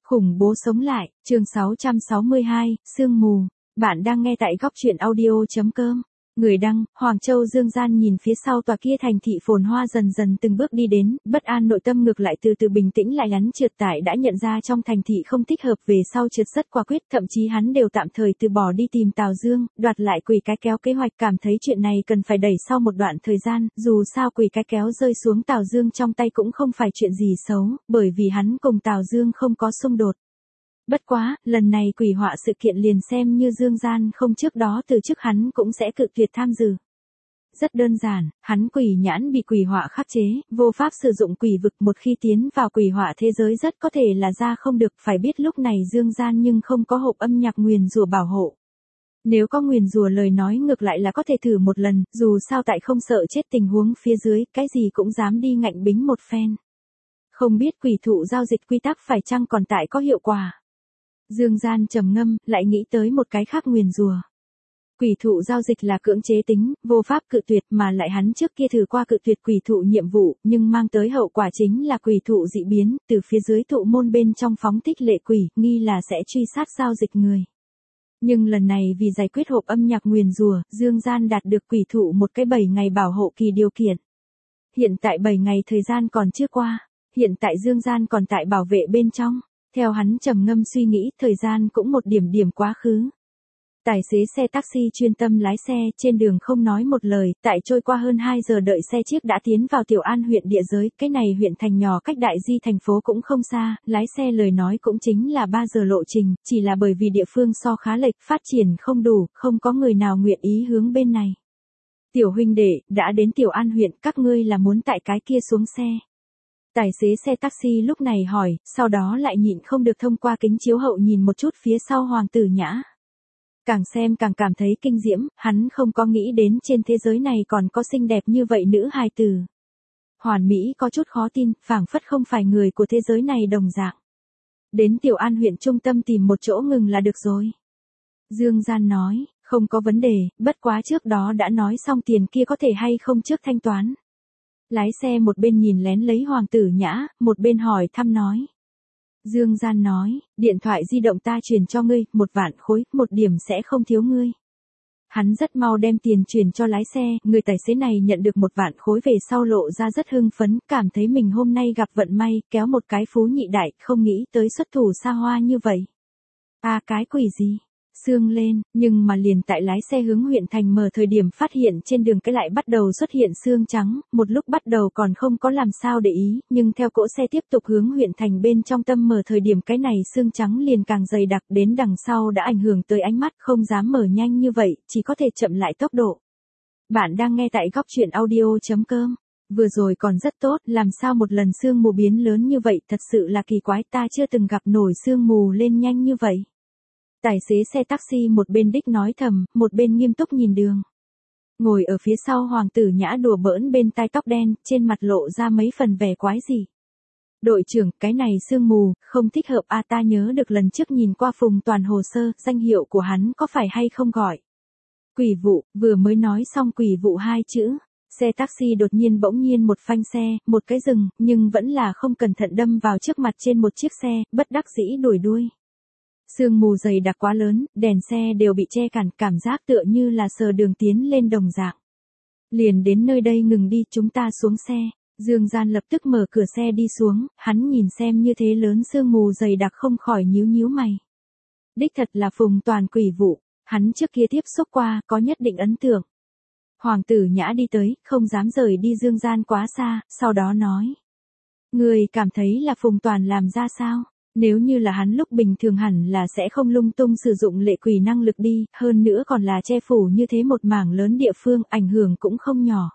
Khủng bố sống lại, chương 662, sương mù. Bạn đang nghe tại góc truyện audio.com. Người đăng, Hoàng Châu Dương Gian nhìn phía sau tòa kia thành thị phồn hoa dần dần từng bước đi đến, bất an nội tâm ngược lại từ từ bình tĩnh lại ngắn trượt tại đã nhận ra trong thành thị không thích hợp về sau trượt rất quả quyết, thậm chí hắn đều tạm thời từ bỏ đi tìm Tào Dương, đoạt lại quỷ cái kéo kế hoạch, cảm thấy chuyện này cần phải đẩy sau một đoạn thời gian, dù sao quỷ cái kéo rơi xuống Tào Dương trong tay cũng không phải chuyện gì xấu, bởi vì hắn cùng Tào Dương không có xung đột. Bất quá, lần này quỷ họa sự kiện liền xem như Dương Gian không trước đó từ chức hắn cũng sẽ cự tuyệt tham dự. Rất đơn giản, hắn quỷ nhãn bị quỷ họa khắc chế, vô pháp sử dụng quỷ vực, một khi tiến vào quỷ họa thế giới rất có thể là ra không được, phải biết lúc này Dương Gian nhưng không có hộp âm nhạc nguyền rủa bảo hộ. Nếu có nguyền rủa lời nói ngược lại là có thể thử một lần, dù sao tại không sợ chết tình huống phía dưới, cái gì cũng dám đi ngạnh bính một phen. Không biết quỷ thụ giao dịch quy tắc phải chăng còn tại có hiệu quả. Dương Gian trầm ngâm, lại nghĩ tới một cái khác nguyền rủa. Quỷ thụ giao dịch là cưỡng chế tính, vô pháp cự tuyệt, mà lại hắn trước kia thử qua cự tuyệt quỷ thụ nhiệm vụ, nhưng mang tới hậu quả chính là quỷ thụ dị biến, từ phía dưới thụ môn bên trong phóng thích lệ quỷ, nghi là sẽ truy sát giao dịch người. Nhưng lần này vì giải quyết hộp âm nhạc nguyền rủa, Dương Gian đạt được quỷ thụ một cái 7 ngày bảo hộ kỳ điều kiện. Hiện tại 7 ngày thời gian còn chưa qua, hiện tại Dương Gian còn tại bảo vệ bên trong. Theo hắn trầm ngâm suy nghĩ, thời gian cũng một điểm quá khứ. Tài xế xe taxi chuyên tâm lái xe, trên đường không nói một lời, tại trôi qua hơn 2 giờ đợi xe chiếc đã tiến vào Tiểu An huyện địa giới, cái này huyện thành nhỏ cách Đại Di thành phố cũng không xa, lái xe lời nói cũng chính là 3 giờ lộ trình, chỉ là bởi vì địa phương so khá lệch, phát triển không đủ, không có người nào nguyện ý hướng bên này. Tiểu huynh đệ, đã đến Tiểu An huyện, các ngươi là muốn tại cái kia xuống xe. Tài xế xe taxi lúc này hỏi, sau đó lại nhịn không được thông qua kính chiếu hậu nhìn một chút phía sau Hoàng Tử Nhã. Càng xem càng cảm thấy kinh diễm, hắn không có nghĩ đến trên thế giới này còn có xinh đẹp như vậy nữ hài tử. Hoàn Mỹ có chút khó tin, phảng phất không phải người của thế giới này đồng dạng. Đến Tiểu An huyện trung tâm tìm một chỗ ngừng là được rồi. Dương Gian nói, không có vấn đề, bất quá trước đó đã nói xong tiền kia có thể hay không trước thanh toán. Lái xe một bên nhìn lén lấy Hoàng Tử Nhã, một bên hỏi thăm nói. Dương Gian nói, điện thoại di động ta chuyển cho ngươi, 1 vạn khối, 1 điểm sẽ không thiếu ngươi. Hắn rất mau đem tiền chuyển cho lái xe, người tài xế này nhận được 1 vạn khối về sau lộ ra rất hưng phấn, cảm thấy mình hôm nay gặp vận may, kéo một cái phú nhị đại, không nghĩ tới xuất thủ xa hoa như vậy. À cái quỷ gì? Sương lên, nhưng mà liền tại lái xe hướng huyện thành mở thời điểm phát hiện trên đường cái lại bắt đầu xuất hiện sương trắng, một lúc bắt đầu còn không có làm sao để ý, nhưng theo cỗ xe tiếp tục hướng huyện thành bên trong tâm mở thời điểm cái này sương trắng liền càng dày đặc đến đằng sau đã ảnh hưởng tới ánh mắt, không dám mở nhanh như vậy, chỉ có thể chậm lại tốc độ. Bạn đang nghe tại góc truyện audio.com. Vừa rồi còn rất tốt, làm sao một lần sương mù biến lớn như vậy, thật sự là kỳ quái, ta chưa từng gặp nổi sương mù lên nhanh như vậy. Tài xế xe taxi một bên đích nói thầm, một bên nghiêm túc nhìn đường. Ngồi ở phía sau Hoàng Tử Nhã đùa bỡn bên tai tóc đen, trên mặt lộ ra mấy phần vẻ quái gì. Đội trưởng, cái này sương mù, không thích hợp à, ta nhớ được lần trước nhìn qua Phùng Toàn hồ sơ, danh hiệu của hắn có phải hay không gọi. Quỷ vụ, vừa mới nói xong quỷ vụ 2 chữ. Xe taxi đột nhiên bỗng nhiên một phanh xe, một cái dừng, nhưng vẫn là không cẩn thận đâm vào trước mặt trên một chiếc xe, bất đắc dĩ đuổi đuôi. Sương mù dày đặc quá lớn, đèn xe đều bị che cản, cảm giác tựa như là sờ đường tiến lên đồng dạng. Liền đến nơi đây ngừng đi, chúng ta xuống xe. Dương Gian lập tức mở cửa xe đi xuống, hắn nhìn xem như thế lớn sương mù dày đặc không khỏi nhíu mày. Đích thật là Phùng Toàn quỷ vụ, hắn trước kia tiếp xúc qua, có nhất định ấn tượng. Hoàng Tử Nhã đi tới, không dám rời đi Dương Gian quá xa, sau đó nói. Người cảm thấy là Phùng Toàn làm ra sao? Nếu như là hắn lúc bình thường hẳn là sẽ không lung tung sử dụng lệ quỷ năng lực đi, hơn nữa còn là che phủ như thế một mảng lớn địa phương, ảnh hưởng cũng không nhỏ.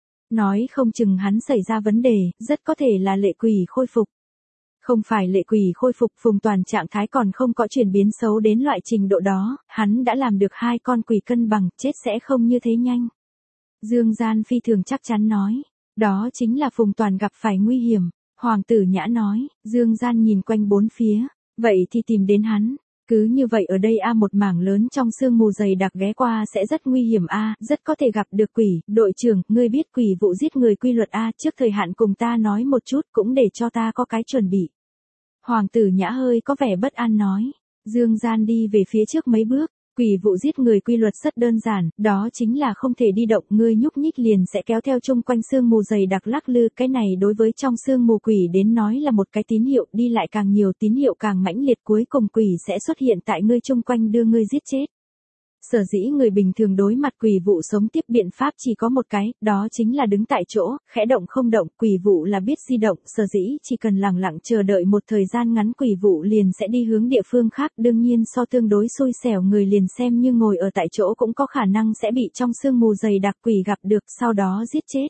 Nói không chừng hắn xảy ra vấn đề, rất có thể là lệ quỷ khôi phục. Không phải lệ quỷ khôi phục, Phùng Toàn trạng thái còn không có chuyển biến xấu đến loại trình độ đó, hắn đã làm được 2 con quỷ cân bằng, chết sẽ không như thế nhanh. Dương Gian phi thường chắc chắn nói, đó chính là Phùng Toàn gặp phải nguy hiểm. Hoàng Tử Nhã nói, Dương Gian nhìn quanh bốn phía, vậy thì tìm đến hắn, cứ như vậy ở đây một mảng lớn trong sương mù dày đặc ghé qua sẽ rất nguy hiểm rất có thể gặp được quỷ, đội trưởng, ngươi biết quỷ vụ giết người quy luật trước thời hạn cùng ta nói một chút cũng để cho ta có cái chuẩn bị. Hoàng tử Nhã hơi có vẻ bất an nói. Dương Gian đi về phía trước mấy bước. Quỷ vụ giết người quy luật rất đơn giản, đó chính là không thể đi động, ngươi nhúc nhích liền sẽ kéo theo chung quanh sương mù dày đặc lắc lư, cái này đối với trong sương mù quỷ đến nói là một cái tín hiệu, đi lại càng nhiều tín hiệu càng mãnh liệt, cuối cùng quỷ sẽ xuất hiện tại ngươi chung quanh đưa ngươi giết chết. Sở dĩ người bình thường đối mặt quỷ vụ sống tiếp biện pháp chỉ có một cái, đó chính là đứng tại chỗ, khẽ động không động, quỷ vụ là biết di động, sở dĩ chỉ cần lặng lặng chờ đợi một thời gian ngắn quỷ vụ liền sẽ đi hướng địa phương khác, đương nhiên so tương đối xui xẻo người liền xem như ngồi ở tại chỗ cũng có khả năng sẽ bị trong sương mù dày đặc quỷ gặp được, sau đó giết chết.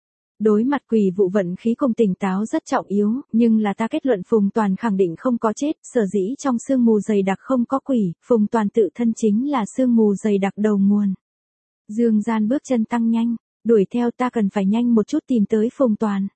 Đối mặt quỷ vụ vận khí cùng tỉnh táo rất trọng yếu, nhưng là ta kết luận Phùng Toàn khẳng định không có chết, sở dĩ trong sương mù dày đặc không có quỷ, Phùng Toàn tự thân chính là sương mù dày đặc đầu nguồn. Dương Gian bước chân tăng nhanh, đuổi theo, ta cần phải nhanh một chút tìm tới Phùng Toàn.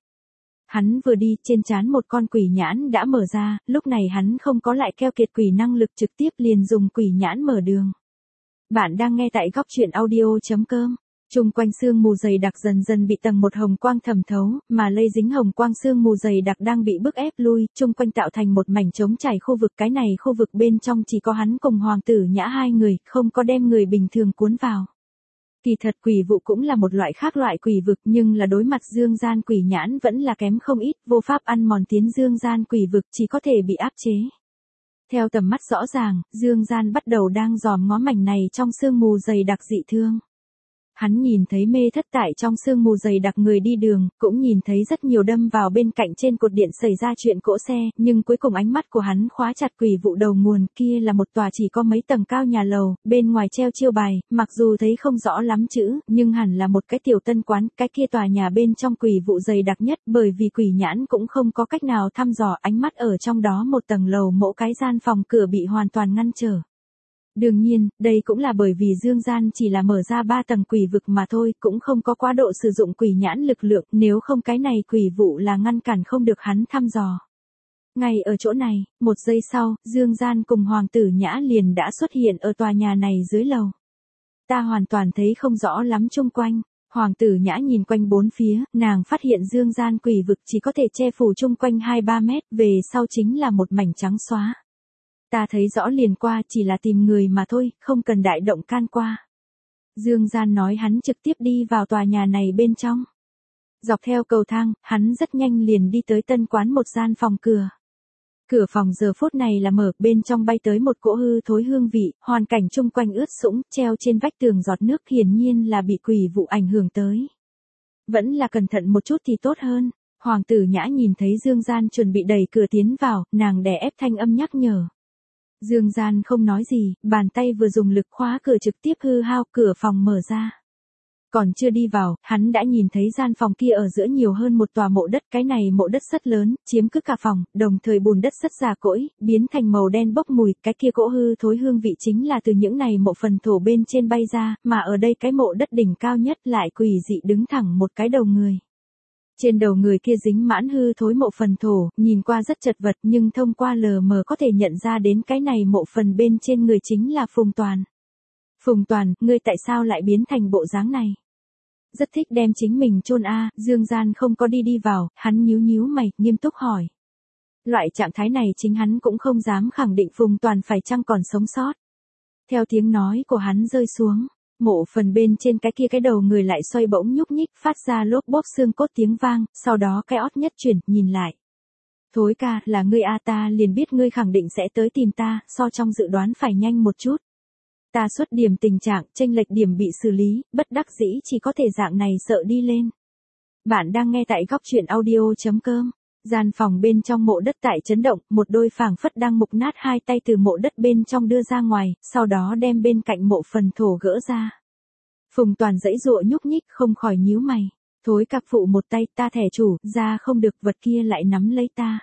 Hắn vừa đi, trên trán một con quỷ nhãn đã mở ra, lúc này hắn không có lại keo kiệt quỷ năng lực trực tiếp liền dùng quỷ nhãn mở đường. Bạn đang nghe tại góc truyện audio.com. Trung quanh sương mù dày đặc dần dần bị tầng một hồng quang thẩm thấu, mà lây dính hồng quang sương mù dày đặc đang bị bức ép lui, trung quanh tạo thành một mảnh trống trải khu vực, cái này khu vực bên trong chỉ có hắn cùng Hoàng tử Nhã hai người, không có đem người bình thường cuốn vào. Kỳ thật quỷ vụ cũng là một loại khác loại quỷ vực, nhưng là đối mặt Dương Gian quỷ nhãn vẫn là kém không ít, vô pháp ăn mòn tiến Dương Gian quỷ vực, chỉ có thể bị áp chế. Theo tầm mắt rõ ràng, Dương Gian bắt đầu đang dòm ngó mảnh này trong sương mù dày đặc dị thương. Hắn nhìn thấy mê thất tại trong sương mù dày đặc người đi đường, cũng nhìn thấy rất nhiều đâm vào bên cạnh trên cột điện xảy ra chuyện cỗ xe, nhưng cuối cùng ánh mắt của hắn khóa chặt quỷ vụ đầu nguồn, kia là một tòa chỉ có mấy tầng cao nhà lầu, bên ngoài treo chiêu bài, mặc dù thấy không rõ lắm chữ, nhưng hẳn là một cái tiểu tân quán, cái kia tòa nhà bên trong quỷ vụ dày đặc nhất, bởi vì quỷ nhãn cũng không có cách nào thăm dò, ánh mắt ở trong đó một tầng lầu mỗi cái gian phòng cửa bị hoàn toàn ngăn trở. Đương nhiên, đây cũng là bởi vì Dương Gian chỉ là mở ra 3 tầng quỷ vực mà thôi, cũng không có quá độ sử dụng quỷ nhãn lực lượng, nếu không cái này quỷ vụ là ngăn cản không được hắn thăm dò. Ngay ở chỗ này, một giây sau, Dương Gian cùng Hoàng tử Nhã liền đã xuất hiện ở tòa nhà này dưới lầu. Ta hoàn toàn thấy không rõ lắm chung quanh. Hoàng tử Nhã nhìn quanh bốn phía, nàng phát hiện Dương Gian quỷ vực chỉ có thể che phủ chung quanh 2-3 mét, về sau chính là một mảnh trắng xóa. Ta thấy rõ liền qua, chỉ là tìm người mà thôi, không cần đại động can qua. Dương Gian nói, hắn trực tiếp đi vào tòa nhà này bên trong. Dọc theo cầu thang, hắn rất nhanh liền đi tới tân quán một gian phòng cửa. Cửa phòng giờ phút này là mở, bên trong bay tới một cỗ hư thối hương vị, hoàn cảnh chung quanh ướt sũng, treo trên vách tường giọt nước, hiển nhiên là bị quỷ vụ ảnh hưởng tới. Vẫn là cẩn thận một chút thì tốt hơn. Hoàng tử Nhã nhìn thấy Dương Gian chuẩn bị đẩy cửa tiến vào, nàng đè ép thanh âm nhắc nhở. Dương Gian không nói gì, bàn tay vừa dùng lực khóa cửa trực tiếp hư hao, cửa phòng mở ra. Còn chưa đi vào, hắn đã nhìn thấy gian phòng kia ở giữa nhiều hơn một tòa mộ đất, cái này mộ đất rất lớn, chiếm cứ cả phòng, đồng thời bùn đất rất già cỗi, biến thành màu đen bốc mùi, cái kia cỗ hư thối hương vị chính là từ những này mộ phần thổ bên trên bay ra, mà ở đây cái mộ đất đỉnh cao nhất lại quỷ dị đứng thẳng một cái đầu người. Trên đầu người kia dính mãn hư thối mộ phần thổ, nhìn qua rất chật vật nhưng thông qua lờ mờ có thể nhận ra đến cái này mộ phần bên trên người chính là Phùng Toàn. Phùng Toàn, ngươi tại sao lại biến thành bộ dáng này? Rất thích đem chính mình chôn a. Dương Gian không có đi vào, hắn nhíu nhíu mày, nghiêm túc hỏi. Loại trạng thái này chính hắn cũng không dám khẳng định Phùng Toàn phải chăng còn sống sót. Theo tiếng nói của hắn rơi xuống, mộ phần bên trên cái kia cái đầu người lại xoay bỗng nhúc nhích, phát ra lốp bốp xương cốt tiếng vang, sau đó cái ót nhất chuyển, nhìn lại. Thối ca, là ngươi a, ta liền biết ngươi khẳng định sẽ tới tìm ta, so trong dự đoán phải nhanh một chút. Ta xuất điểm tình trạng, chênh lệch điểm bị xử lý, bất đắc dĩ chỉ có thể dạng này sợ đi lên. Bạn đang nghe tại góc truyện audio.com. Gian phòng bên trong mộ đất tại chấn động, một đôi phảng phất đang mục nát hai tay từ mộ đất bên trong đưa ra ngoài, sau đó đem bên cạnh mộ phần thổ gỡ ra. Phùng Toàn giãy giụa nhúc nhích, không khỏi nhíu mày. Thối cặc phụ một tay, ta thẻ chủ, ra không được, vật kia lại nắm lấy ta.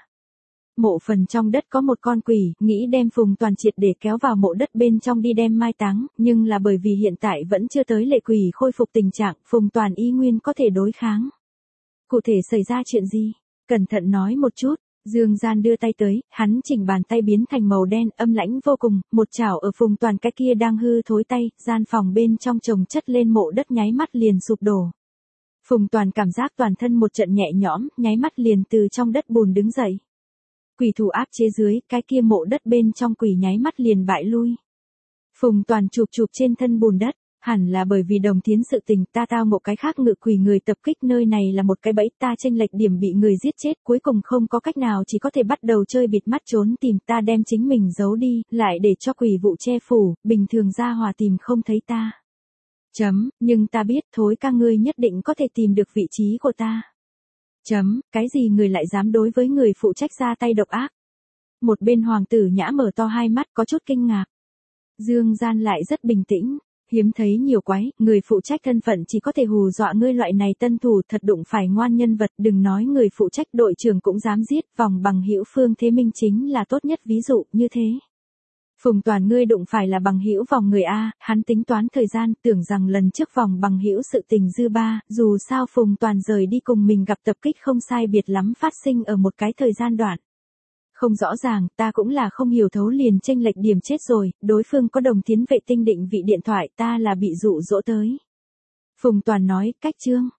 Mộ phần trong đất có một con quỷ, nghĩ đem Phùng Toàn triệt để kéo vào mộ đất bên trong đi đem mai táng, nhưng là bởi vì hiện tại vẫn chưa tới lệ quỷ khôi phục tình trạng, Phùng Toàn y nguyên có thể đối kháng. Cụ thể xảy ra chuyện gì? Cẩn thận nói một chút. Dương Gian đưa tay tới, hắn chỉnh bàn tay biến thành màu đen, âm lãnh vô cùng, một chảo ở Phùng Toàn cái kia đang hư thối tay, gian phòng bên trong chồng chất lên mộ đất nháy mắt liền sụp đổ. Phùng Toàn cảm giác toàn thân một trận nhẹ nhõm, nháy mắt liền từ trong đất bùn đứng dậy. Quỷ thủ áp chế dưới, cái kia mộ đất bên trong quỷ nháy mắt liền bại lui. Phùng Toàn chụp chụp trên thân bùn đất, hẳn là bởi vì Đồng Thiến sự tình ta tao một cái khác ngự quỷ người tập kích nơi này là một cái bẫy ta chênh lệch điểm bị người giết chết cuối cùng không có cách nào chỉ có thể bắt đầu chơi bịt mắt trốn tìm ta đem chính mình giấu đi, lại để cho quỷ vụ che phủ, bình thường ra hòa tìm không thấy ta. Nhưng ta biết thối ca ngươi nhất định có thể tìm được vị trí của ta. Cái gì người lại dám đối với người phụ trách ra tay độc ác? Một bên hoàng tử Nhã mở to hai mắt có chút kinh ngạc. Dương Gian lại rất bình tĩnh, hiếm thấy nhiều quái, người phụ trách thân phận chỉ có thể hù dọa ngươi loại này tân thủ thật đụng phải ngoan nhân vật, đừng nói người phụ trách đội trưởng cũng dám giết, vòng bằng hữu Phương Thế Minh chính là tốt nhất ví dụ như thế. Phùng Toàn ngươi đụng phải là bằng hữu vòng người A, hắn tính toán thời gian, tưởng rằng lần trước vòng bằng hữu sự tình dư ba, dù sao Phùng Toàn rời đi cùng mình gặp tập kích không sai biệt lắm phát sinh ở một cái thời gian đoạn. Không rõ ràng, ta cũng là không hiểu thấu liền chênh lệch điểm chết rồi, đối phương có Đồng Thiến vệ tinh định vị điện thoại ta là bị dụ dỗ tới. Phùng Toàn nói, cách chương.